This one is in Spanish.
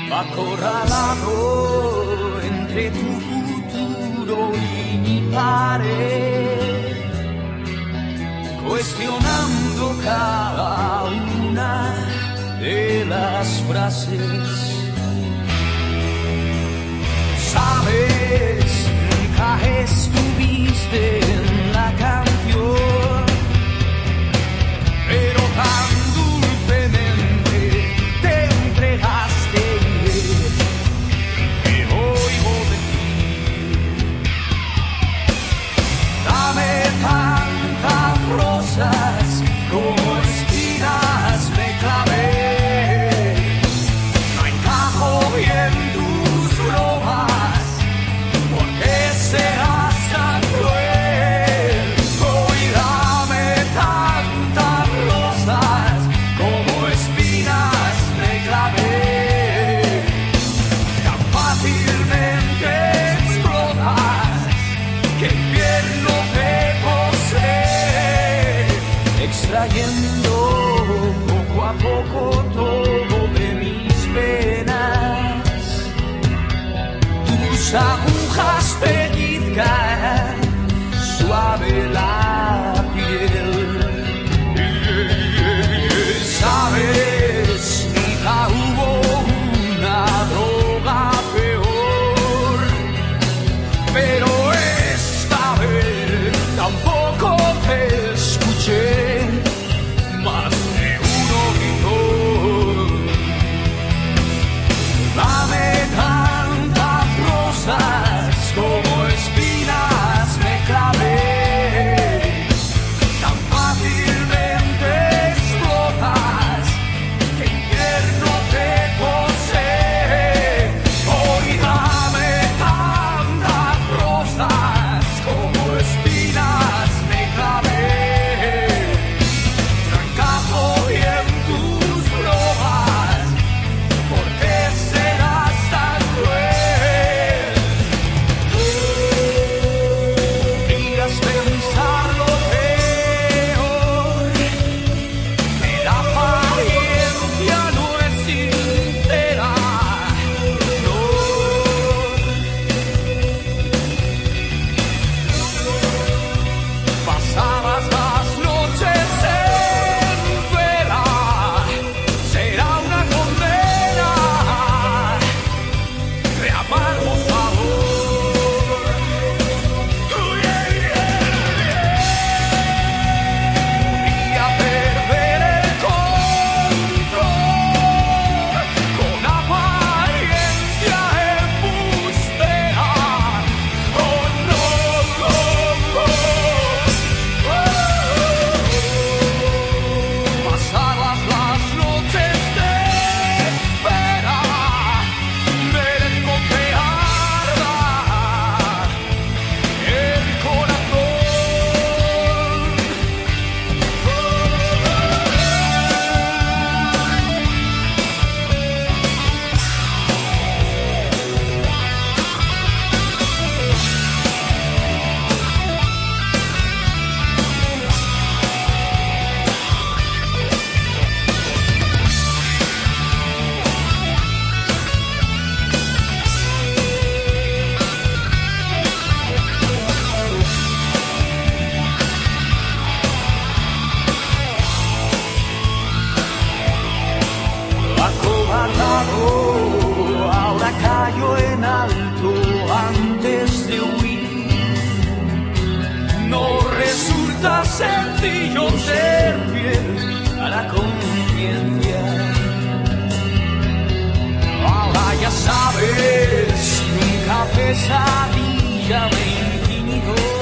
acorralado entre tu futuro y mi pared, cuestionando cada una de las frases. Sabes, nunca estuviste en la canción, pero tan dulcemente te entregaste que oigo decir: dame tantas rosas como espinas me clavé, no encajo bien tus bromas, ¿por qué serás tan cruel? Hoy dame tantas rosas como espinas me clavé, tan fácilmente explotas que el invierno te posee, extrayendo poco a poco todo de mis penas. Tus agujas pellizcan suave la piel. Sabes, nunca hubo una droga peor, pero esta vez tampoco te escuché. Más de uno gritó: dame tantas rosas como espinas me clavé, tan fácilmente explotas que el invierno te posee. Hoy dame tantas rosas como espinas me clavé, no encajo bien tus bromas, ¿por qué serás tan cruel? Podrías pensar lo peor, que la apariencia no es sincera, no. Pasadas las noches en vela, será una condena de amargo sabor. Podría perder el control con apariencia embustera. Oh no, pasadas las noches de espera, merezco que arda el corazón. Acobardado, ahora callo en alto antes de huir. No resulta sencillo ser fiel a la conciencia. Ahora ya sabes, nunca pesadilla me intimidó.